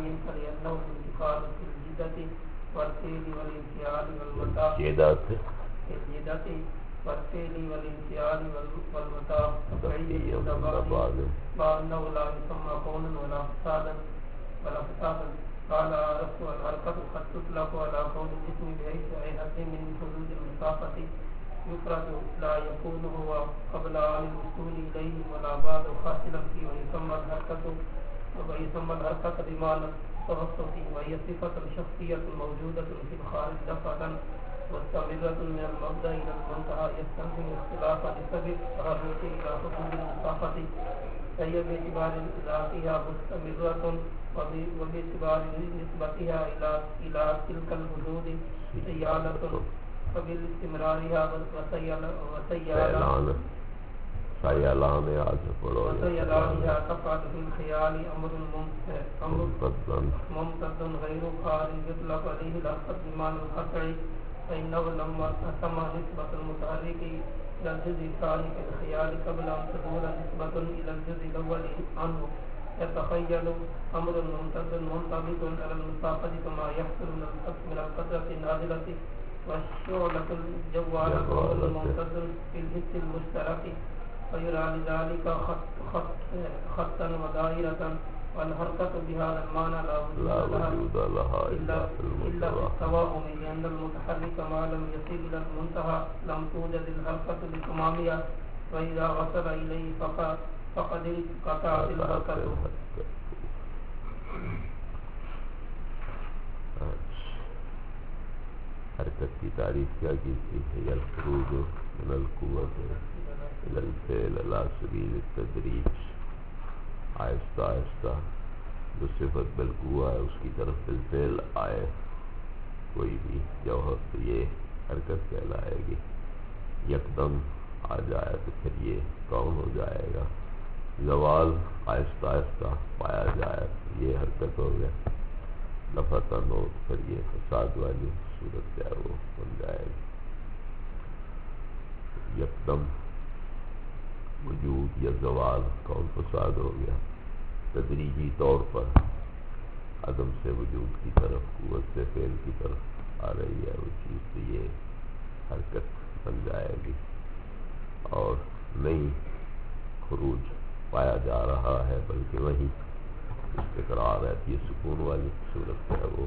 ينبغي أنه الانتقال في الجدة والفعل والانفعال والمتاع والفعل والانفعال والمتاع تبعية بعض وأنه لا يسمى كونا ولا فسادا قال عرفت الحركة قد تطلق على كون الجسم بحيث أي حد من حدود المسافة يفرد لا يكون هو قبل عن الوصول إليه ولا بعد حاصلا فيه ويسمى الحركة بمعنى التوسط وهي صفة شخصية موجودة في الخارج دفعة مستمرة من المبدأ إلى المنتهى يستلزم اختلاف لسبب تحرك إلى حدود المسافة فهي باعتبار ذاتها مستمرة وباعتبار نسبتها إلى تلك الحدود سيالة فبالاستمرارها وسيلانها تفعل في الخيال أمر ممتد غير خارج يطلق عليه الحركة بمعنى القطع فإنه لما تم نسبة المتحرك إلى الجزء الثاني في الخيال قبل أن تدور نسبة إلى الجزء الأول عنه يتخيل أمر ممتد منطبق على المسافة كما يحصل من القطرة النازلة والشعلة الجوالة أمر ممتد في الحس المشترك فيرى لذلك خطا ودائرة والحركة بهذا المعنى لا وجود لها إلا في التوهم لأن المتحرك ما لم يصل إلى المنتهى لم توجد الحركة بتمامها وإذا وصل إليه فقد انقطعت الحركة. حرکت کی تعریف کیا کی تھی؟ هي الخروج من القوة إلى الفعل على سبيل التدریج، آہستہ آہستہ جو صفت بالقوہ ہے اس کی طرف بالفعل آئے کوئی بھی جوہر تو یہ حرکت کہلائے گی. یکدم آ جائے تو پھر یہ کون ہو جائے گا. زوال آہستہ آہستہ پایا جائے یہ حرکت ہو گیا. لفتن ہو پھر یہ فساد والی صورت کیا ہے وہ بن جائے گی. یکدم وجود یا زوال کون فساد ہو گیا. تدریجی طور پر عدم سے وجود کی طرف قوت سے فعل کی طرف آ رہی ہے وہ چیز تو یہ حرکت بن جائے گی اور نئی خروج پایا جا رہا ہے بلکہ وہی استقرار رہتی ہے سکون والی صورت ہے وہ.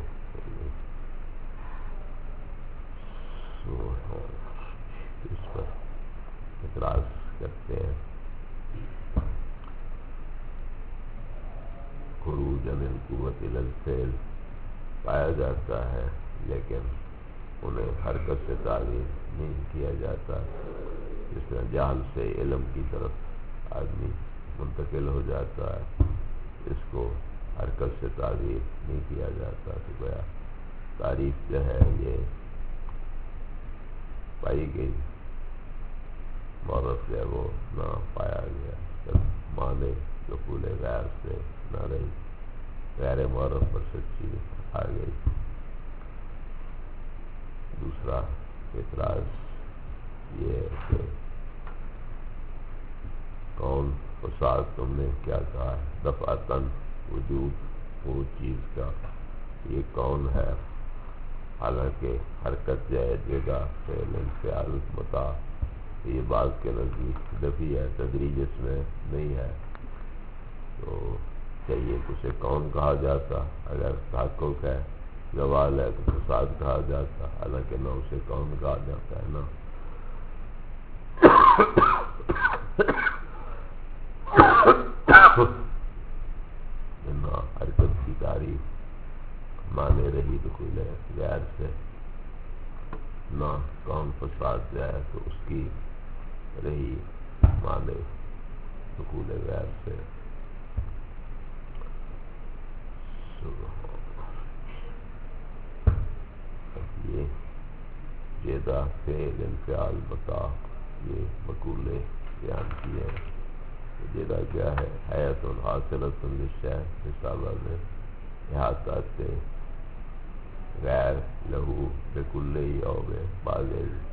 اس پر اعتراض کرتے ہیں. خروج من القوة إلى الفعل پایا جاتا ہے لیکن انہیں حرکت سے تعبیر نہیں کیا جاتا. جس طرح جہل سے علم کی طرف آدمی منتقل ہو جاتا ہے اس کو حرکت سے تعبیر نہیں کیا جاتا. تو گویا تعریف جو ہے یہ پائی گئی معرف جو ہے وہ نہ پایا گیا. معنی دخول غیر سے نہ رہی غیر معرف پر سچی آ گئی. دوسرا اعتراض یہ ہے کہ کون فساد تم نے کیا کہا ہے دفعتاً وجود وہ چیز کا یہ کون ہے حالانکہ حرکت جائے جگہ فعل انفعال متاع یہ بعض کے نزدیک دفعی ہے تدریج اس میں نہیں ہے. تو چاہیے کہ اسے کون کہا جاتا. اگر تحقق ہے زوال ہے تو فساد کہا جاتا حالانکہ نہ اسے کون کہا جاتا ہے نا. حرکت کی تعریف مانے رہی دخول غیر سے نہ کون فساد جائے تو اس کی رہی مانے دخول غیر سے. یہ جیدہ فعل انفعال متاع یہ مقولے بیان کیے ہیں. جیدہ کیا ہے؟ حیات حاصلۃ للشیء حسابہ میں احاطہ سے غیر لہو بکلی او بعض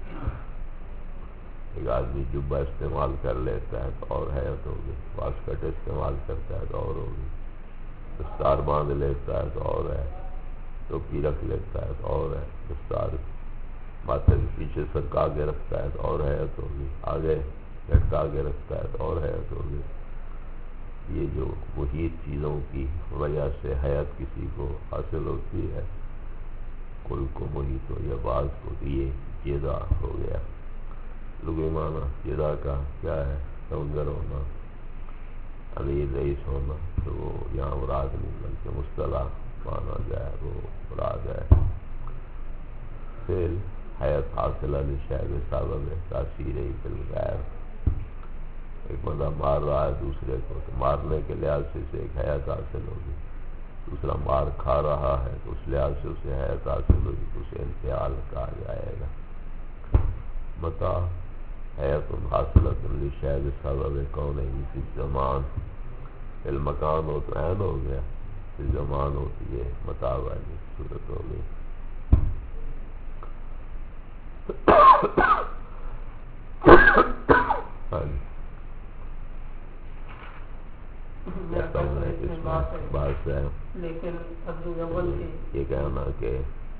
ایک آدمی جبہ استعمال کر لیتا ہے تو اور حیات ہوگی. واسکٹ استعمال کرتا ہے تو اور ہوگی. دستار باندھ لیتا ہے تو اور ہے، ٹوپی رکھ لیتا ہے تو اور ہے، دستار ماتھے کے پیچھے سرکا کے رکھتا ہے تو اور حیرت ہوگی، آگے لٹکا کے رکھتا ہے تو اور حیرت ہوگی۔ یہ جو محیط چیزوں کی وجہ سے حیرت کسی کو حاصل ہوتی ہے، کل کو محیط ہو یا بعض کو، تو یہ جیدہ ہو گیا۔ لغوی معنی جیدہ کا کیا ہے؟ سمندر ہونا، امیر رئیس ہونا، تو وہ یہاں مراد نہیں بلکہ مصطلح مانا جائے وہ مراد ہے۔ فعل حیات حاصلہ لشیء سبب تاثیر بالغیر، ایک بندہ مار رہا ہے دوسرے کو تو مارنے کے لحاظ سے اسے ایک حیات حاصل ہوگی، دوسرا مار کھا رہا ہے تو اس لحاظ سے اسے حیات حاصل ہوگی تو اسے انفعال کہا جائے گا۔ متى حیات حاصلۃ لشیء سبب کونہ فی الزمان، المکان ہو تو عین ہو گیا، فی الزمان ہو تو یہ متى والی صورت ہو گئی۔ بات ہے لیکن یہ کہنا کہ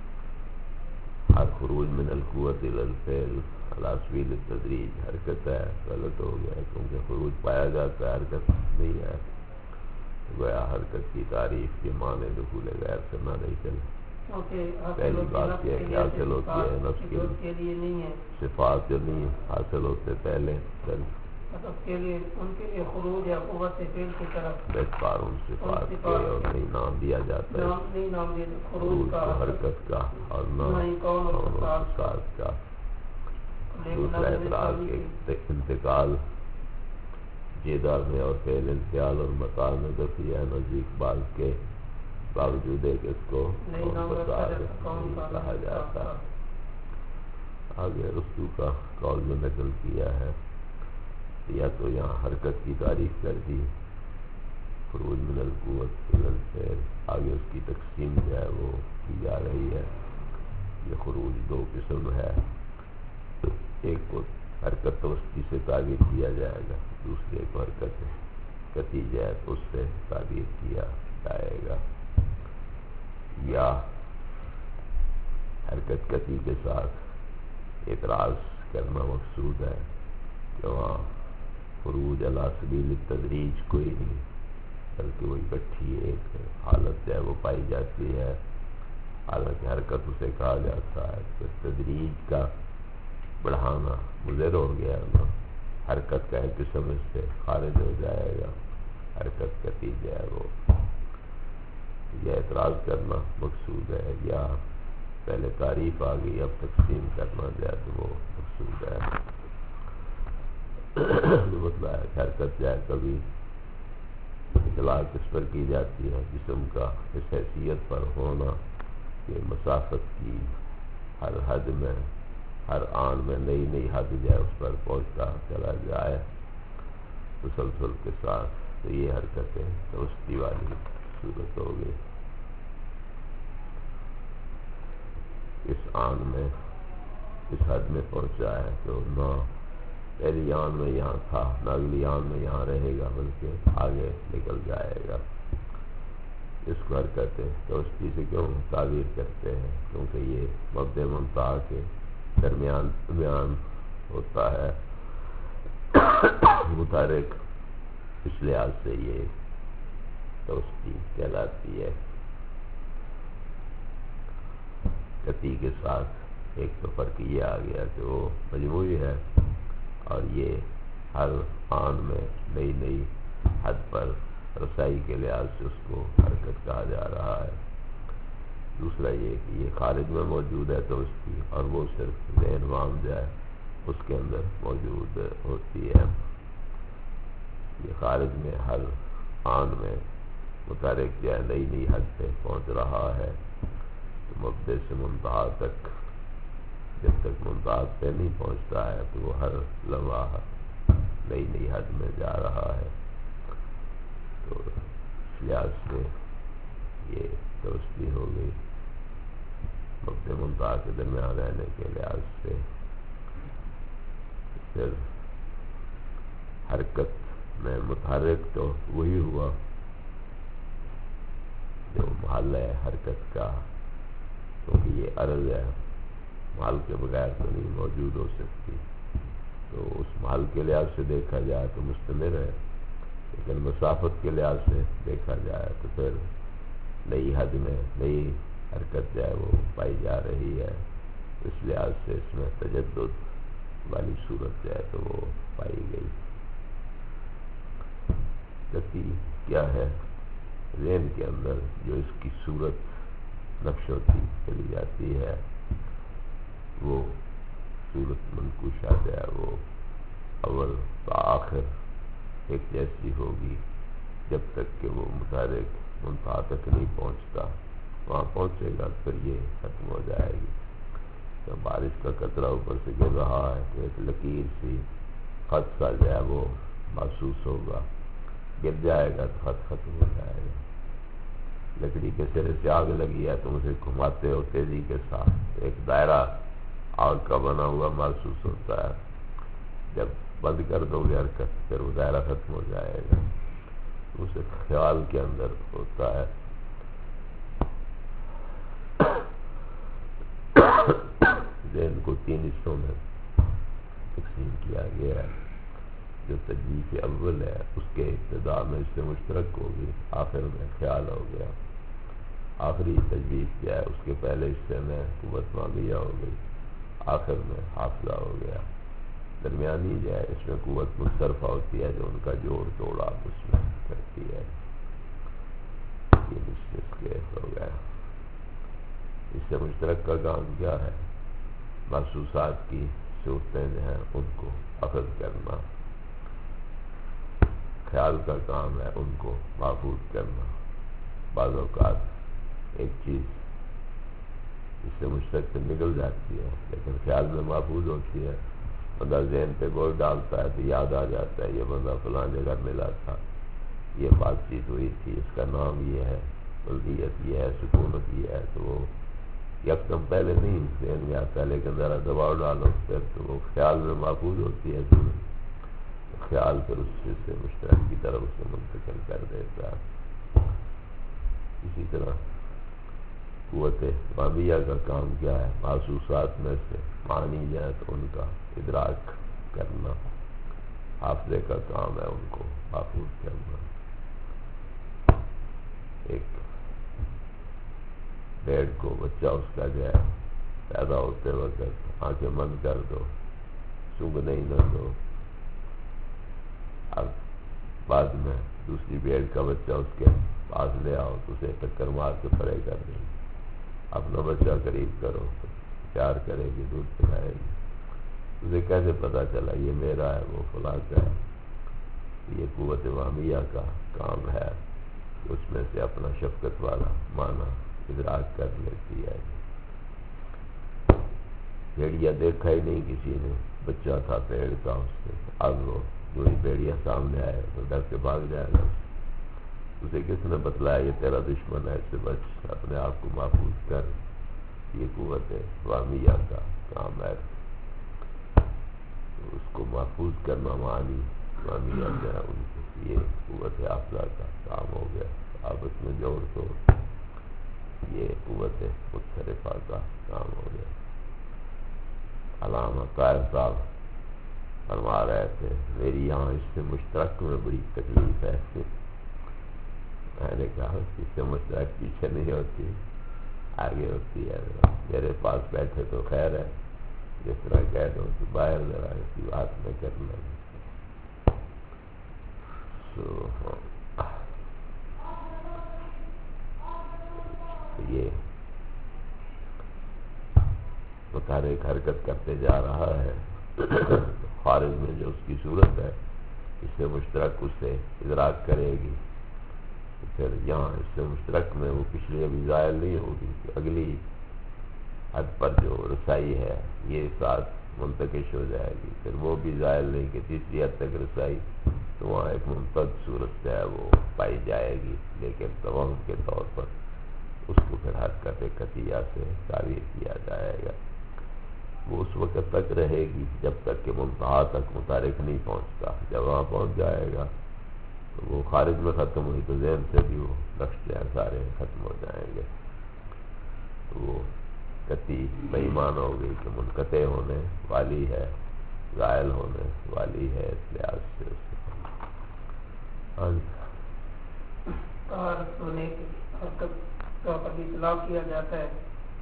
الخروج من القوت الى الفعل على سبیل التدریج حرکت ہے، غلط ہو گیا کیونکہ خروج پایا جاتا ہے، حرکت نہیں ہے، گویا حرکت کی تعریف کے معنی دخول غیر سے نہ نہیں چلے۔ پہلی بات یہ ہے کہ حاصل ہوتی ہے نفس کے لیے، صفات جو نہیں حاصل ہوتے پہلے کے لیے ان کے لیے خروج یا قوت فعل کی طرف بیشتر ان صفات کے اور نہیں نام دیا جاتا ہے، نہیں نام دیا خروج کو حرکت کا اور نہ کون اور صفات کا۔ دوسرا اعتراض کے انتقال جیدہ میں اور فعل انفعال اور متاع میں دفعی ہے، نزدیک بعض کے باوجود ہے کہ اس کو کون کہا جاتا۔ آگے رسطو کا قول میں نقل کیا ہے، یا تو یہاں حرکت کی تعریف کر دی، خروج من القوت الى الفعل، آگے اس کی تقسیم جو ہے وہ کی جا رہی ہے۔ یہ خروج دو قسم ہے، ایک کو حرکت توسطی سے تعبیر کیا جائے گا، دوسرے کو حرکت قطعی جو ہے تو اس سے تعبیر کیا جائے گا۔ یا حرکت قطعی کے ساتھ اعتراض کرنا مقصود ہے کہ وہاں خروج علی سبیل التدریج کوئی نہیں، بلکہ وہ اکٹھی ایک حالت ہے وہ پائی جاتی ہے، حالانکہ حرکت اسے کہا جاتا ہے، تو تدریج کا بڑھانا مضر ہو گیا نا، حرکت کا ایک قسم اس سے خارج ہو جائے گا، حرکت قطعی جو ہے وہ، یہ اعتراض کرنا مقصود ہے۔ یا پہلے تعریف آ گئی اب تقسیم کرنا جائے تو وہ مقصود ہے۔ مطلب ہے کہ حرکت جو ہے کبھی اطلاق اس پر کی جاتی ہے جسم کا اس حیثیت پر ہونا کہ مسافت کی ہر حد میں، ہر آن میں نئی نئی حد جو ہے اس پر پہنچتا چلا جائے تسلسل کے ساتھ، تو یہ حرکتیں توسطی والی صورت ہو گئی۔ اس آن میں اس حد میں پہنچا ہے تو نہ پہلی آن میں یہاں تھا نہ اگلی آن میں یہاں رہے گا، بلکہ آگے نکل جائے گا۔ اس کو حرکتیں توسطی سے کیوں تعبیر کرتے ہیں؟ کیونکہ یہ مبدأ منتہا کے درمیان بیان ہوتا ہے، متحرک، اس لحاظ سے یہ توسطی کہلاتی ہے۔ قطعی کے ساتھ ایک تو فرق یہ آ گیا کہ وہ مجموعی ہے اور یہ ہر آن میں نئی نئی حد پر رسائی کے لحاظ سے اس کو حرکت کہا جا رہا ہے۔ دوسرا یہ کہ یہ خارج میں موجود ہے توسطی، اور وہ صرف ذہن وام جائے اس کے اندر موجود ہوتی ہے۔ یہ خارج میں ہر آن میں متحرک جو ہے نئی نئی حد پہ پہنچ رہا ہے، تو مبدأ سے منتہا تک جب تک منتہا پہ نہیں پہنچتا ہے تو وہ ہر لمحہ نئی نئی حد میں جا رہا ہے، تو اس لحاظ سے یہ توسطی ہو گئی مبدأ منتہا کے درمیان رہنے کے لحاظ سے۔ پھر حرکت میں متحرک تو وہی ہوا محل ہے حرکت کا، کیونکہ یہ عرض ہے، محل کے بغیر تو نہیں موجود ہو سکتی، تو اس محل کے لحاظ سے دیکھا جائے تو مستمر ہے، لیکن مسافت کے لحاظ سے دیکھا جائے تو پھر نئی حد میں نئی حرکت جو ہے وہ پائی جا رہی ہے، اس لحاظ سے اس میں تجدد والی صورت جو ہے تو وہ پائی گئی۔ کتی کیا ہے؟ ذہن کے اندر جو اس کی صورت نقش ہوتی چلی جاتی ہے، وہ صورت منقوشہ جو ہے وہ اول تا آخر ایک جیسی ہوگی، جب تک کہ وہ متحرک منتہا تک نہیں پہنچتا، وہاں پہنچے گا پھر یہ ختم ہو جائے گی۔ تو بارش کا قطرہ اوپر سے گر رہا ہے تو ایک لکیر سی خط سا جو ہے وہ محسوس ہوگا، گر جائے گا تو خط ختم ہو جائے گا۔ لکڑی کے سرے سے آگ لگی ہے تم اسے گھماتے ہو تیزی کے ساتھ، ایک دائرہ آگ کا بنا ہوا محسوس ہوتا ہے، جب بند کر دو گے حرکت پھر وہ دائرہ ختم ہو جائے گا۔ اسے خیال کے اندر ہوتا ہے۔ ذہن کو 3 حصوں میں تقسیم کیا گیا ہے۔ جو تجویز اول ہے اس کے ابتدا میں اس سے مشترک ہوگی، آخر میں خیال ہو گیا۔ آخری تجویز کیا ہے؟ اس کے پہلے حصے میں قوت مامیہ ہو گئی، آخر میں حافظہ ہو گیا۔ درمیانی جو ہے اس میں قوت مصرفہ ہوتی ہے جو ان کا جوڑ توڑ آپ اس میں کرتی ہے۔ یہ اس کے ہو گیا۔ اس سے مشترک کا کام کیا ہے؟ محسوسات کی صورتیں جو ہیں ان کو اخذ کرنا، خیال کا کام ہے ان کو محفوظ کرنا۔ بعض اوقات ایک چیز اس سے مشترک سے نکل جاتی ہے لیکن خیال میں محفوظ ہوتی ہے، بندہ ذہن پہ گوش ڈالتا ہے تو یاد آ جاتا ہے یہ بندہ فلاں جگہ ملا تھا، یہ بات چیت ہوئی تھی، اس کا نام یہ ہے، بلدیت یہ ہے، سکونت یہ ہے، تو وہ یکدم پہلے نہیں ذہن میں آتا، لیکن ذرا دباؤ ڈالو پھر تو وہ خیال میں محفوظ ہوتی ہے، خیال پھر اس سے مشترک کی طرف اسے منتقل کر دیتا ہے۔ اسی طرح قوت مامیہ کا کام کیا ہے؟ محسوسات میں سے معنی جائے تو ان کا ادراک کرنا، حافظے کا کام ہے ان کو محفوظ کرنا۔ ایک بیڑ کو بچہ اس کا جو ہے پیدا ہوتے وقت آنکھیں بند کر دو، سونگھنے ہی نہ دو، اب بعد میں دوسری بیڑ کا بچہ اس کے پاس لے آؤ تو اسے ٹکر مار کے پرے کر دے گی، اپنا بچہ قریب کرو تو پیار کرے گی، دودھ پلائے گی، اسے کیسے پتا چلا یہ میرا ہے وہ فلاں کا ہے؟ یہ قوت مامیہ کا کام ہے، اس میں سے اپنا شفقت والا معنی ادراک کر لیتی ہے۔ بھیڑیا دیکھا ہی نہیں کسی نے، بچہ تھا پیڑ کا، اس سے اب وہ جو ہی بھیڑیا سامنے آئے تو ڈر کے بھاگ جائے گا، اسے کس نے بتلایا یہ تیرا دشمن ہے، اس سے بچ، اپنے آپ کو محفوظ کر، یہ قوت مامیہ کا کام ہے۔ اس کو محفوظ کرنا معنی مامیہ جو ہے ان کو، یہ قوت حافظہ کا کام ہو گیا، آپس میں جوڑ تو یہ قوت متصرفہ کا کام ہو گیا۔ علامہ طاہر صاحب فرما رہے تھے میری یہاں اس سے مشترک میں بڑی تکلیف ہے، میں نے کہا اس سے مشترک پیچھے نہیں ہوتی، آگے ہوتی ہے، میرے پاس بیٹھے تو خیر ہے، جس طرح کہہ دو کہ باہر ذرا ایسی بات میں کرنا۔ یہ متحرک حرکت کرتے جا رہا ہے، خارج میں جو اس کی صورت ہے اس سے مشترک اس سے ادراک کرے گی، پھر یہاں اس سے مشترک میں وہ پچھلی ابھی زائل نہیں ہوگی، اگلی حد پر جو رسائی ہے یہ ساتھ منتقش ہو جائے گی، پھر وہ بھی زائل نہیں کہ تیسری حد تک رسائی، تو وہاں ایک ممتد صورت ہے وہ پائی جائے گی، لیکن تمام کے طور پر اس کو پھر حرکت قطعیہ سے تعبیر کیا جائے گا۔ وہ اس وقت تک رہے گی جب تک کہ منتہا تک متحرک نہیں پہنچتا، جب وہاں پہنچ جائے گا تو وہ خارج میں ختم ہوئی تو ذہن سے بھی وہ نقش جو ہے سارے ختم ہو جائیں گے. تو وہ قطعی بے ایمان ہو گئی کہ منقطع ہونے والی ہے، زائل ہونے والی ہے، اس لحاظ سے اس ہونے کی حرکت کا کبھی اطلاق کیا جاتا ہے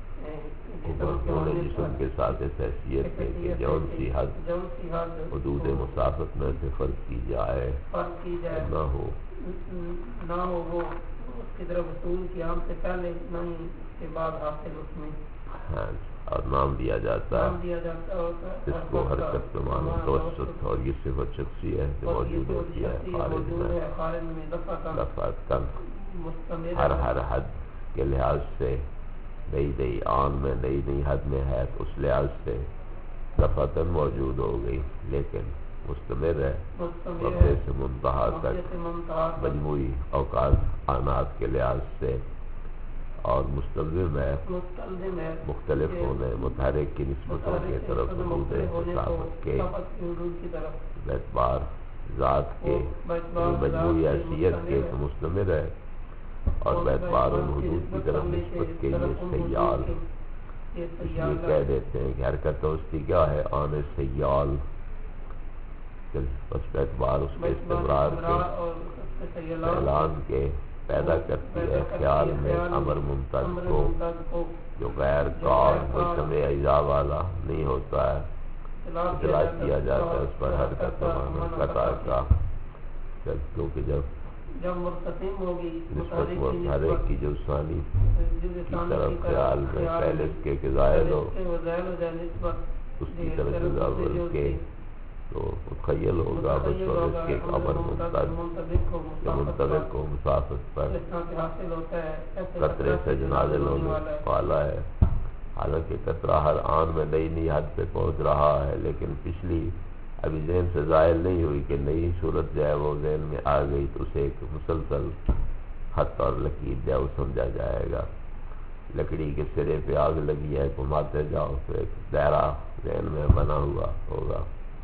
جسم کے ساتھ اس حیثیت کے کہ جون سی حد حدود مسافت میں سے فرض کی جائے نہ ہو وہ اس کی طرف وصول قیام سے پہلے نہ ہی کے بعد حاصل اس میں. ہاں، اور نام دیا جاتا ہے اس کو حرکت کے معنی توسط، اور یہ صفت شخصی ہے جو موجود ہوتی ہے خارج میں دفعتاً ہر حد کے لحاظ سے نئی آن میں نئی حد میں ہے تو اس لحاظ سے دفعتاً موجود ہو گئی، لیکن مستمر ہے مبدأ سے منتہا تک مجموعی اوقات آنات کے لحاظ سے، اور مستلزم ہے مختلف ہونے متحرک کی نسبتوں کے طرف حدود مسافت کے اعتبار ذات کے مجموعی حیثیت کے تو مستمر ہے، اور اعتبار ان حدود کی طرف نسبت کے یہ سیال، اس لیے کہہ دیتے ہیں کہ حرکت توسطی کیا ہے؟ آن سیال، بس اعتبار اس کے استمرار کے اعلان کے پیدا کرتی ہے خیال میں امر ممتد کو جو غیر کار مجتمع اجزاء والا نہیں ہوتا ہے. اطلاع کیا جاتا ہے اس پر حرکت قطع کا، کیونکہ جب نسبت متحرک کی جو ثانی کی طرف خیال میں پہلے اس کے ظاہر ہو اس کی طرف اضافہ کے تو متخیل ہوگا بس اور اس کے امر جو منطبق کو مسافت پر قطرے سے نازل ہونے والا ہے. حالانکہ قطرہ ہر آن میں نئی حد پہ پہنچ رہا ہے، لیکن پچھلی ابھی ذہن سے ظاہر نہیں ہوئی کہ نئی صورت جو ہے وہ ذہن میں آ گئی تو اسے ایک مسلسل خط اور لکیر جو ہے وہ سمجھا جائے گا. لکڑی کے سرے پہ آگ لگی ہے، گھماتے جاؤ تو ایک دائرہ ذہن میں بنا ہوا ہوگا.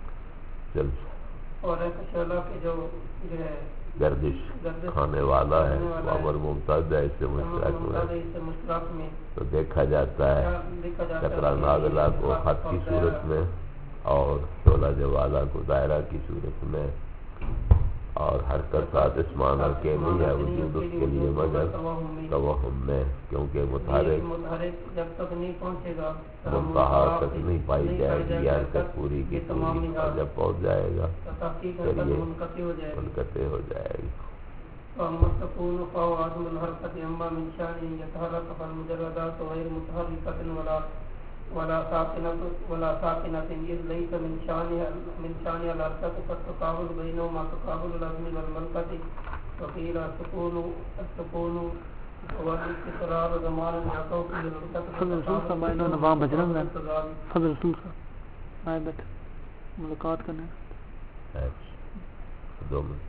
اور ایسا شعلہ کہ جو گردش کھانے والا ہے وہ امر ممتد ہے، اس سے مشترک میں تو دیکھا جاتا ہے قطرہ نازلہ کو خط کی صورت میں اور شعلہ جوالا کو دائرہ کی صورت میں، اور حرکت ذات اس معنی کے نہیں ہے وجود اس کے لیے مگر توہم میں، کیونکہ متحرک جب تک نہیں پہنچے گا منتہا تک نہیں پائی جائے گی حرکت پوری کی پوری، اور جب پہنچ جائے گا پھر یہ منقطع ہو جائے گی. مستقون فهو عدم الحركة أما من شأنه يتحرك فالمجردات غير متحركة ولا ساكنة إذ ليس من شأنها الحركة فالتقابل بينهما تقابل العزم والملكة. وقيل السكون والاستقرار زمان يقع فيه الحركة فضل رسول صاحب آئے انہوں نے وہاں بجرنگ ہے فضل رسول صاحب آئے بیٹھے ملاقات کرنے 2 منٹ.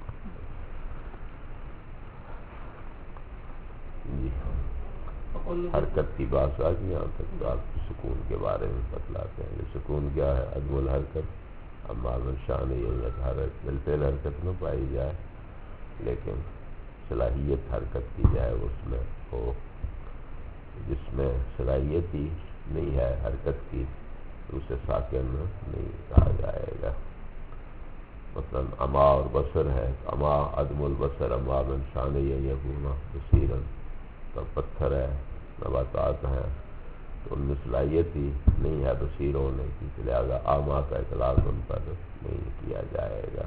جی حرکت کی بات آ گئی، یہاں تک آپ سکون کے بارے میں بتلاتے ہیں. سکون کیا ہے؟ عدم الحرکت اما من شان یہ حرکت بالفعل حرکت نہ پائی جائے لیکن صلاحیت حرکت کی جائے اس میں ہو، جس میں صلاحیت ہی نہیں ہے حرکت کی تو اسے ساکن نہیں کہا جائے گا. مثلا اما اور بصر ہے، اما عدم البصر اما من شان یکون بصیرا، تو پتھر ہے نباتات ہیں تو ان میں صلاحیت ہی نہیں ہے بصیر ہونے کی، لہذا اما کا اطلاق ان پر نہیں کیا جائے گا.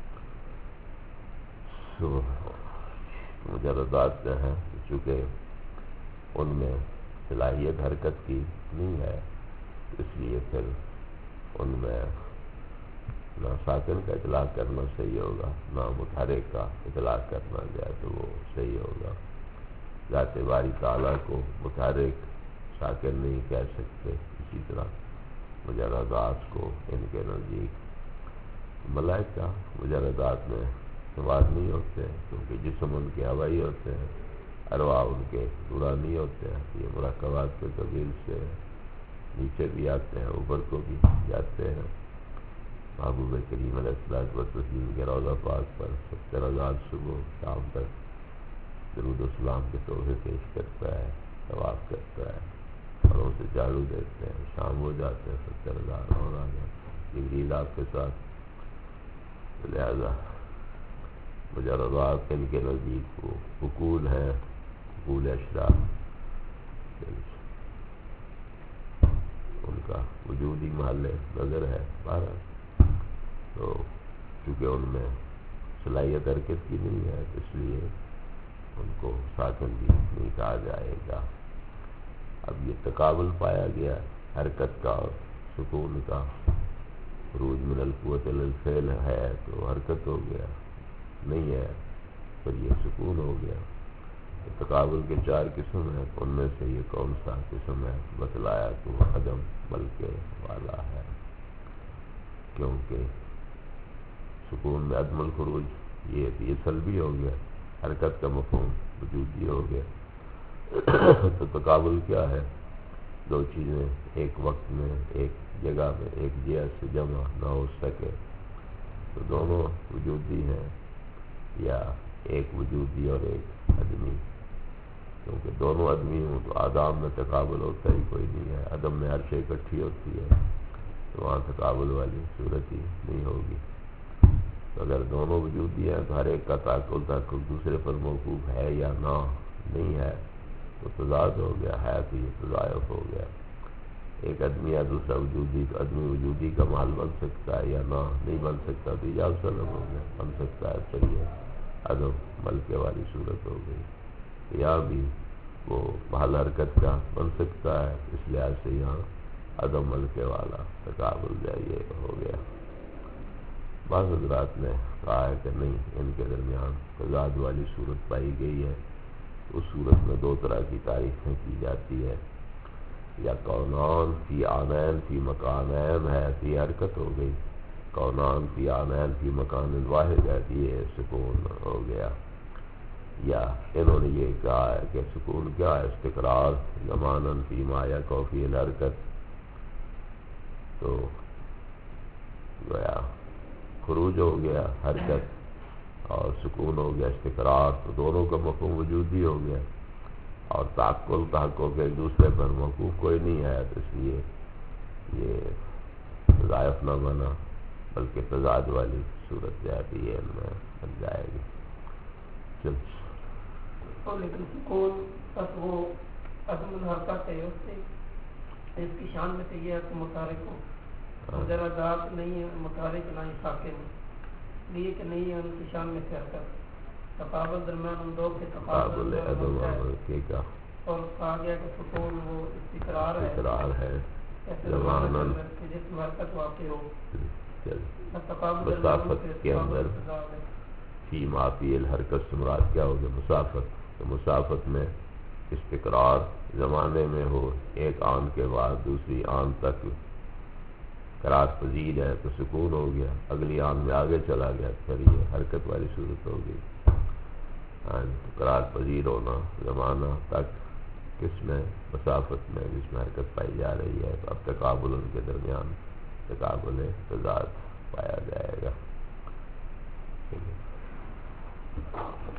مجردات جو ہیں چونکہ ان میں صلاحیت حرکت کی نہیں ہے اس لیے پھر ان میں نہ ساکن کا اطلاق کرنا صحیح ہوگا نہ متحرک کا اطلاق کرنا جائے تو وہ صحیح ہوگا. ذات باری تعالیٰ کو متحرک ساکن نہیں کہہ سکتے، اسی طرح مجردات کو ان کے نزدیک ملائکہ مجردات میں سوار نہیں ہوتے کیونکہ جسم ان کے ہوائی ہوتے ہیں، ارواح ان کے نورانی ہوتے ہیں. یہ مراقبات کے قبیل سے نیچے بھی آتے ہیں اوپر کو بھی جاتے ہیں. محبوب کریم علیہ الصلوۃ والتسلیم کے روضہ پاک پر 70 رکعات صبح شام تک درود و سلام کے تحفے پیش کرتا ہے، طواف کرتا ہے، گھروں سے جھاڑو دیتے ہیں، شام ہو جاتے ہیں 70,000 اور آ جاتے ہیں جبریل آپ کے ساتھ۔ لہذا مجردات ان کے نزدیک وہ حقول ہیں، حقول اشراف، ان کا وجودی محل نظر ہے بہرحال، تو چونکہ ان میں صلاحیت حرکت کی نہیں ہے تو اس لیے ان کو ساکن بھی نہیں کہا جائے گا۔ اب یہ تقابل پایا گیا حرکت کا اور سکون کا، خروج من القوت الی الفعل ہے تو حرکت ہو گیا، نہیں ہے پھر یہ سکون ہو گیا۔ تقابل کے 4 قسم ہیں، ان میں سے یہ کون سا قسم ہے بتلایا تو عدم بلکہ والا ہے، کیونکہ سکون میں عدم الخروج یہ سلبی ہو گیا، حرکت کا مفہوم وجودی ہو گیا۔ تو تقابل کیا ہے؟ 2 چیزیں ایک وقت میں ایک جگہ میں ایک جہت سے جمع نہ ہو سکے تو دونوں وجودی ہیں، یا ایک وجودی اور ایک عدمی، کیونکہ دونوں عدمی ہوں تو آدام میں تقابل ہوتا ہی کوئی نہیں ہے، عدم میں ہر شے اکٹھی ہوتی ہے تو وہاں تقابل والی صورت ہی نہیں ہوگی۔ تو اگر دونوں وجودی ہیں تو ہر ایک کا تعقل دوسرے پر موقوف ہے یا نہ نہیں ہے تو تضاد ہو گیا، ہے تو یہ تضائف ہو گیا۔ ایک عدمی یا دوسرا وجودی تو عدمی وجودی کا محل بن سکتا ہے یا نہ نہیں بن سکتا تو ایجاب سلب ہو گیا، بن سکتا ہے پھر یہ عدم ملکے والی صورت ہو گئی۔ یہاں بھی وہ محل حرکت کا بن سکتا ہے، اس لحاظ سے یہاں عدم ملکے والا تقابل جائیے ہو گیا۔ بعض حضرات نے کہا ہے کہ نہیں، ان کے درمیان تضاد والی صورت پائی گئی ہے، اس صورت میں 2 طرح کی تعریفیں کی جاتی ہے، یا کونان فی آنین فی مکانین ہے تو یہ حرکت ہو گئی، کونان فی آنین فی مکان واحد ہے تو یہ سکون ہو گیا، یا انہوں نے یہ کہا ہے کہ سکون کیا ہے؟ استقرار زماناً فی ما یقع فی الحرکت، تو گویا خروج ہو گیا حرکت اور سکون ہو گیا استقرار، تو دونوں کا مفہوم وجودی ہو گیا، اور تعقل تحقق ایک دوسرے پر موقوف کوئی نہیں ہے تو اس لیے یہ تضائف نہ بنا بلکہ تضاد والی صورت جاتی ہے ان میں بن جائے گی۔ چل اور لیکن سکون بس وہ عدم الحرکت ہے، اس کی شان میں سے یہ ہے کہ متحرک ہو، مجردات نہیں ہے متحرک نہ ہی ساکن، لیے کہ نہیں ہے ان کی شان میں سے حرکت، تقابل درمیان ان 2 کے تقابل کا اور کہا گیا کہ سکون وہ استقرار ہے زماناً جس میں حرکت واقع ہو، مسافت کے اندر فی ما فی الحرکت سے مراد کیا ہوگا؟ مسافت، تو مسافت میں استقرار زمانے میں ہو، ایک آن کے بعد دوسری آن تک قرار پذیر ہے تو سکون ہو گیا، اگلی آن میں آگے چلا گیا پھر یہ حرکت والی صورت ہو گئی۔ قرار پذیر ہونا زمانہ تک کس میں؟ مسافت میں جس میں حرکت پائی جا رہی ہے، تو اب تقابل ان کے درمیان تقابل تضاد پایا جائے گا۔